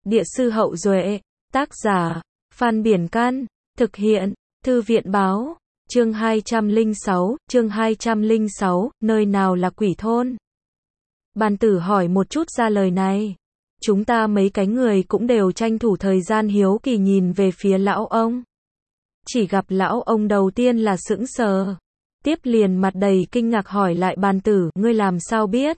Địa sư Hậu Duệ, tác giả, Phan Biển Can, thực hiện, Thư viện báo, chương 206, nơi nào là quỷ thôn? Bàn tử hỏi một chút ra lời này. Chúng ta mấy cái người cũng đều tranh thủ thời gian hiếu kỳ nhìn về phía lão ông. Chỉ gặp lão ông đầu tiên là sững sờ. Tiếp liền mặt đầy kinh ngạc hỏi lại bàn tử, ngươi làm sao biết?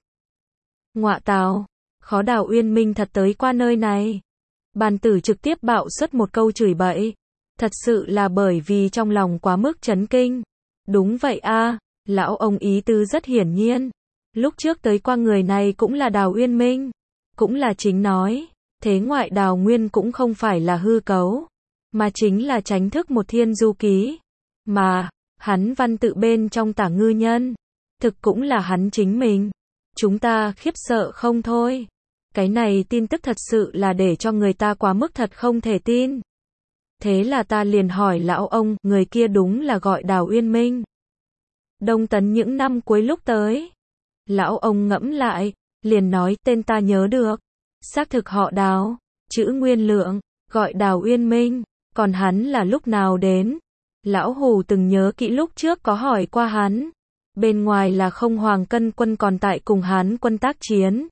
Ngọa tào, khó Đào Uyên Minh thật tới qua nơi này. Bàn tử trực tiếp bạo xuất một câu chửi bậy. Thật sự là bởi vì trong lòng quá mức chấn kinh. Đúng vậy a, lão ông ý tứ rất hiển nhiên. Lúc trước tới qua người này cũng là Đào Uyên Minh. Cũng là chính nói, thế ngoại Đào Nguyên cũng không phải là hư cấu, mà chính là chánh thức một thiên du ký. Mà, hắn văn tự bên trong tả ngư nhân, thực cũng là hắn chính mình. Chúng ta khiếp sợ không thôi. Cái này tin tức thật sự là để cho người ta quá mức thật không thể tin. Thế là ta liền hỏi lão ông, người kia đúng là gọi Đào Uyên Minh. Đông Tấn những năm cuối lúc tới. Lão ông ngẫm lại, liền nói tên ta nhớ được. Xác thực họ Đào, chữ Nguyên Lượng, gọi Đào Uyên Minh, còn hắn là lúc nào đến? Lão Hù từng nhớ kỹ lúc trước có hỏi qua hắn. Bên ngoài là không Hoàng Cân quân còn tại cùng hắn quân tác chiến.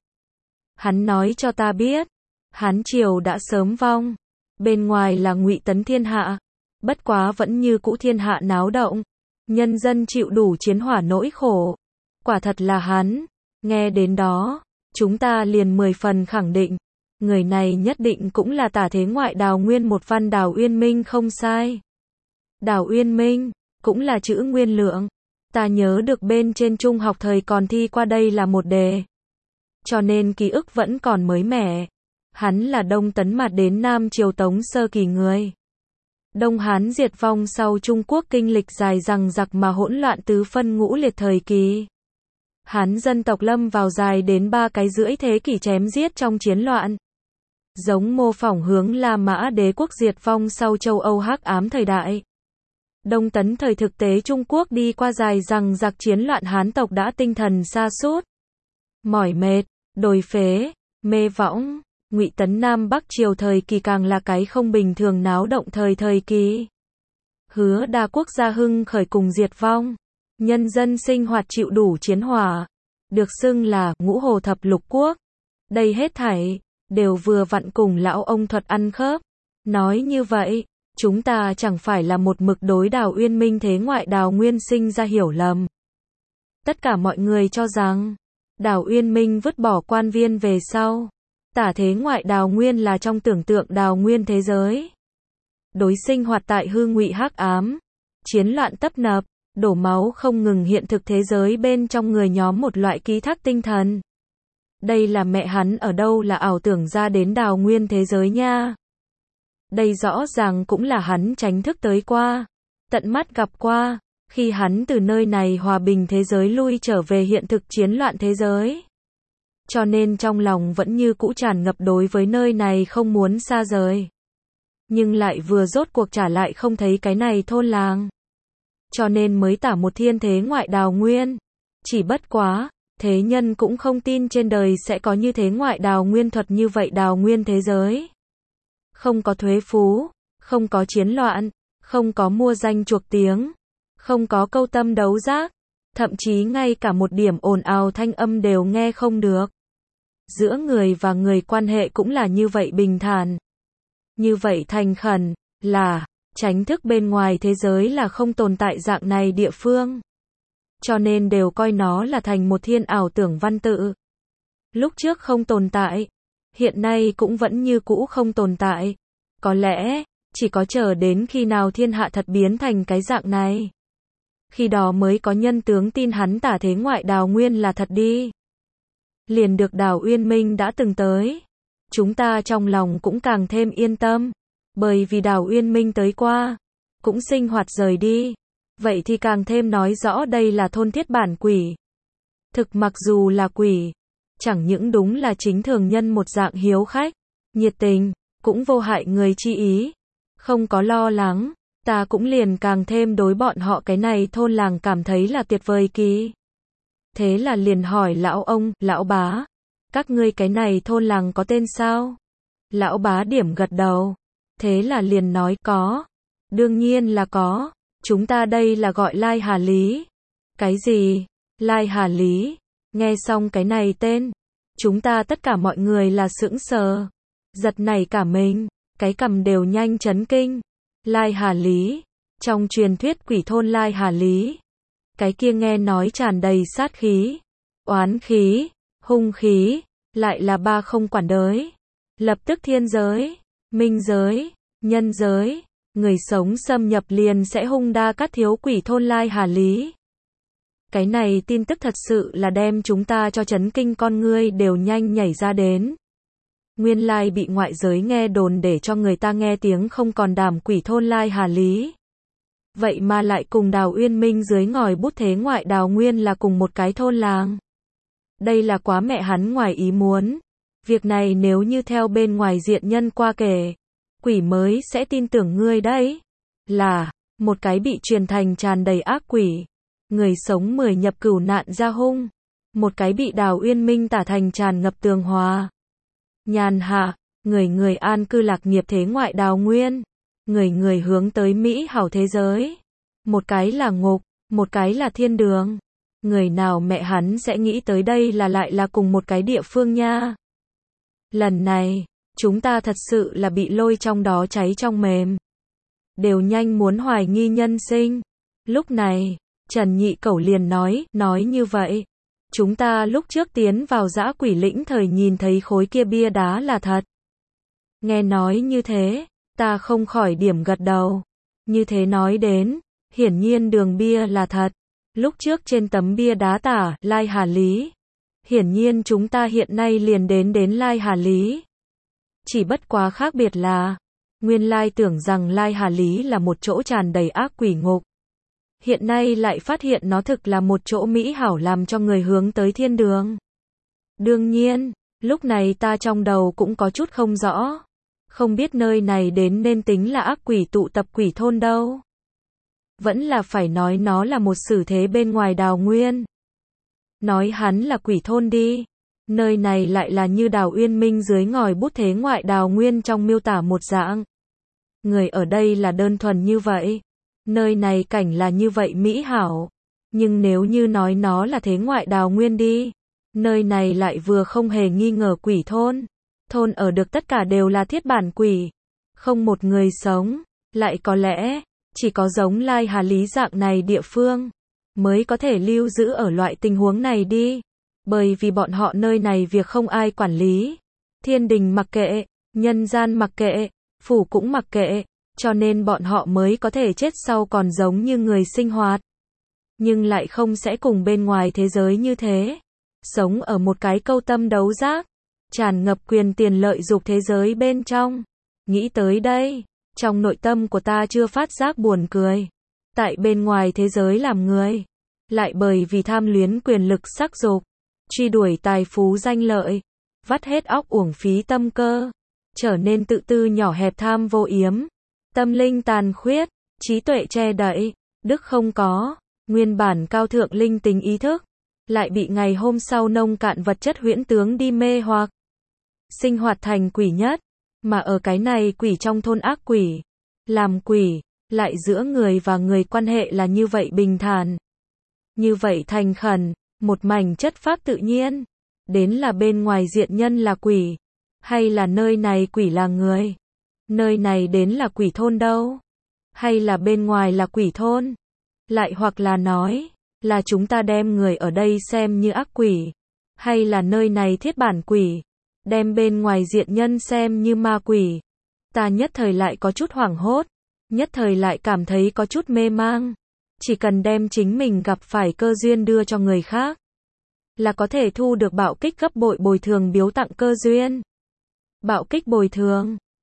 Hắn nói cho ta biết, Hán triều đã sớm vong. Bên ngoài là Ngụy Tấn thiên hạ, bất quá vẫn như cũ thiên hạ náo động, nhân dân chịu đủ chiến hỏa nỗi khổ. Quả thật là hắn. Nghe đến đó, chúng ta liền 10 phần khẳng định, người này nhất định cũng là tả thế ngoại Đào Nguyên một văn Đào Uyên Minh không sai. Đào Uyên Minh, cũng là chữ Nguyên Lượng. Ta nhớ được bên trên trung học thời còn thi qua đây là một đề. Cho nên ký ức vẫn còn mới mẻ. Hắn là Đông Tấn mà đến Nam Triều Tống sơ kỳ người. Đông Hán diệt vong sau Trung Quốc kinh lịch dài dằng dặc mà hỗn loạn tứ phân ngũ liệt thời kỳ. Hán dân tộc lâm vào dài đến 3 cái rưỡi thế kỷ chém giết trong chiến loạn. Giống mô phỏng hướng La Mã đế quốc diệt vong sau châu Âu hắc ám thời đại. Đông Tấn thời thực tế Trung Quốc đi qua dài dằng dặc chiến loạn Hán tộc đã tinh thần sa sút, mỏi mệt, đồi phế, mê võng. Ngụy Tấn Nam Bắc Triều thời kỳ càng là cái không bình thường náo động thời kỳ. Hứa đa quốc gia hưng khởi cùng diệt vong. Nhân dân sinh hoạt chịu đủ chiến hỏa. Được xưng là ngũ hồ thập lục quốc. Đây hết thảy, đều vừa vặn cùng lão ông thuật ăn khớp. Nói như vậy, chúng ta chẳng phải là một mực đối Đào Uyên Minh thế ngoại Đào Nguyên sinh ra hiểu lầm. Tất cả mọi người cho rằng, Đào Uyên Minh vứt bỏ quan viên về sau. Tả thế ngoại Đào Nguyên là trong tưởng tượng Đào Nguyên thế giới. Đối sinh hoạt tại hư ngụy hắc ám, chiến loạn tấp nập, đổ máu không ngừng hiện thực thế giới bên trong người nhóm một loại ký thác tinh thần. Đây là mẹ hắn ở đâu là ảo tưởng ra đến Đào Nguyên thế giới nha. Đây rõ ràng cũng là hắn tránh thức tới qua, tận mắt gặp qua, khi hắn từ nơi này hòa bình thế giới lui trở về hiện thực chiến loạn thế giới. Cho nên trong lòng vẫn như cũ tràn ngập đối với nơi này không muốn xa rời. Nhưng lại vừa rốt cuộc trả lại không thấy cái này thôn làng. Cho nên mới tả một thiên thế ngoại Đào Nguyên. Chỉ bất quá, thế nhân cũng không tin trên đời sẽ có như thế ngoại Đào Nguyên thuật như vậy Đào Nguyên thế giới. Không có thuế phú, không có chiến loạn, không có mua danh chuộc tiếng, không có câu tâm đấu giác, thậm chí ngay cả một điểm ồn ào thanh âm đều nghe không được. Giữa người và người quan hệ cũng là như vậy bình thản. Như vậy thành khẩn, là, tránh thức bên ngoài thế giới là không tồn tại dạng này địa phương. Cho nên đều coi nó là thành một thiên ảo tưởng văn tự. Lúc trước không tồn tại, hiện nay cũng vẫn như cũ không tồn tại. Có lẽ, chỉ có chờ đến khi nào thiên hạ thật biến thành cái dạng này. Khi đó mới có nhân tướng tin hắn tả thế ngoại Đào Nguyên là thật đi. Liền được Đào Uyên Minh đã từng tới. Chúng ta trong lòng cũng càng thêm yên tâm. Bởi vì Đào Uyên Minh tới qua, cũng sinh hoạt rời đi. Vậy thì càng thêm nói rõ đây là thôn thiết bản quỷ. Thực mặc dù là quỷ, chẳng những đúng là chính thường nhân một dạng hiếu khách, nhiệt tình, cũng vô hại người chi ý. Không có lo lắng, ta cũng liền càng thêm đối bọn họ cái này thôn làng cảm thấy là tuyệt vời kỳ. Thế là liền hỏi lão ông, lão bá, các ngươi cái này thôn làng có tên sao? Lão bá điểm gật đầu. Thế là liền nói có. Đương nhiên là có. Chúng ta đây là gọi Lai Hà Lý. Cái gì? Lai Hà Lý. Nghe xong cái này tên. Chúng ta tất cả mọi người là sững sờ. Giật nảy cả mình. Cái cằm đều nhanh chấn kinh. Lai Hà Lý. Trong truyền thuyết quỷ thôn Lai Hà Lý. Cái kia nghe nói tràn đầy sát khí. Oán khí. Hung khí. Lại là ba không quản đới. Lập tức thiên giới. Minh giới. Nhân giới. Người sống xâm nhập liền sẽ hung đa cát thiếu quỷ thôn Lai Hà Lý. Cái này tin tức thật sự là đem chúng ta cho chấn kinh, con ngươi đều nhanh nhảy ra đến. Nguyên lai bị ngoại giới nghe đồn để cho người ta nghe tiếng không còn đảm quỷ thôn Lai Hà Lý. Vậy mà lại cùng Đào Uyên Minh dưới ngòi bút thế ngoại Đào Nguyên là cùng một cái thôn làng. Đây là quá mẹ hắn ngoài ý muốn. Việc này nếu như theo bên ngoài diện nhân qua kể, quỷ mới sẽ tin tưởng ngươi đấy. Là, một cái bị truyền thành tràn đầy ác quỷ. Người sống 10 nhập cửu nạn ra hung. Một cái bị Đào Uyên Minh tả thành tràn ngập tường hòa. Nhàn hạ, người an cư lạc nghiệp thế ngoại Đào Nguyên. Người hướng tới Mỹ hảo thế giới. Một cái là ngục, một cái là thiên đường. Người nào mẹ hắn sẽ nghĩ tới đây là lại là cùng một cái địa phương nha. Lần này, chúng ta thật sự là bị lôi trong đó cháy trong mềm. Đều nhanh muốn hoài nghi nhân sinh. Lúc này, Trần Nhị Cẩu liền nói như vậy. Chúng ta lúc trước tiến vào dã quỷ lĩnh thời nhìn thấy khối kia bia đá là thật. Nghe nói như thế, ta không khỏi điểm gật đầu. Như thế nói đến, hiển nhiên đường bia là thật. Lúc trước trên tấm bia đá tả Lai Hà Lý. Hiển nhiên chúng ta hiện nay liền đến Lai Hà Lý. Chỉ bất quá khác biệt là, nguyên lai tưởng rằng Lai Hà Lý là một chỗ tràn đầy ác quỷ ngục. Hiện nay lại phát hiện nó thực là một chỗ mỹ hảo làm cho người hướng tới thiên đường. Đương nhiên, lúc này ta trong đầu cũng có chút không rõ. Không biết nơi này đến nên tính là ác quỷ tụ tập quỷ thôn đâu. Vẫn là phải nói nó là một xử thế bên ngoài Đào Nguyên. Nói hắn là quỷ thôn đi. Nơi này lại là như Đào Uyên Minh dưới ngòi bút thế ngoại Đào Nguyên trong miêu tả một dạng. Người ở đây là đơn thuần như vậy. Nơi này cảnh là như vậy mỹ hảo. Nhưng nếu như nói nó là thế ngoại Đào Nguyên đi. Nơi này lại vừa không hề nghi ngờ quỷ thôn. Thôn ở được tất cả đều là thiết bản quỷ. Không một người sống. Lại có lẽ, chỉ có giống Lai Hà Lý dạng này địa phương. Mới có thể lưu giữ ở loại tình huống này đi. Bởi vì bọn họ nơi này việc không ai quản lý. Thiên đình mặc kệ, nhân gian mặc kệ, phủ cũng mặc kệ. Cho nên bọn họ mới có thể chết sau còn giống như người sinh hoạt. Nhưng lại không sẽ cùng bên ngoài thế giới như thế. Sống ở một cái câu tâm đấu giác. Tràn ngập quyền tiền lợi dục thế giới bên trong. Nghĩ tới đây, trong nội tâm của ta chưa phát giác buồn cười. Tại bên ngoài thế giới làm người. Lại bởi vì tham luyến quyền lực sắc dục. Truy đuổi tài phú danh lợi. Vắt hết óc uổng phí tâm cơ. Trở nên tự tư nhỏ hẹp tham vô yếm. Tâm linh tàn khuyết, trí tuệ che đậy, đức không có, nguyên bản cao thượng linh tính ý thức, lại bị ngày hôm sau nông cạn vật chất huyễn tướng đi mê hoặc. Sinh hoạt thành quỷ nhất, mà ở cái này quỷ trong thôn ác quỷ, làm quỷ, lại giữa người và người quan hệ là như vậy bình thản. Như vậy thành khẩn, một mảnh chất phác tự nhiên, đến là bên ngoài diện nhân là quỷ, hay là nơi này quỷ là người. Nơi này đến là quỷ thôn đâu? Hay là bên ngoài là quỷ thôn? Lại hoặc là nói, là chúng ta đem người ở đây xem như ác quỷ? Hay là nơi này thiết bản quỷ? Đem bên ngoài diện nhân xem như ma quỷ? Ta nhất thời lại có chút hoảng hốt. Nhất thời lại cảm thấy có chút mê mang. Chỉ cần đem chính mình gặp phải cơ duyên đưa cho người khác. Là có thể thu được bạo kích gấp bội bồi thường biếu tặng cơ duyên. Bạo kích bồi thường.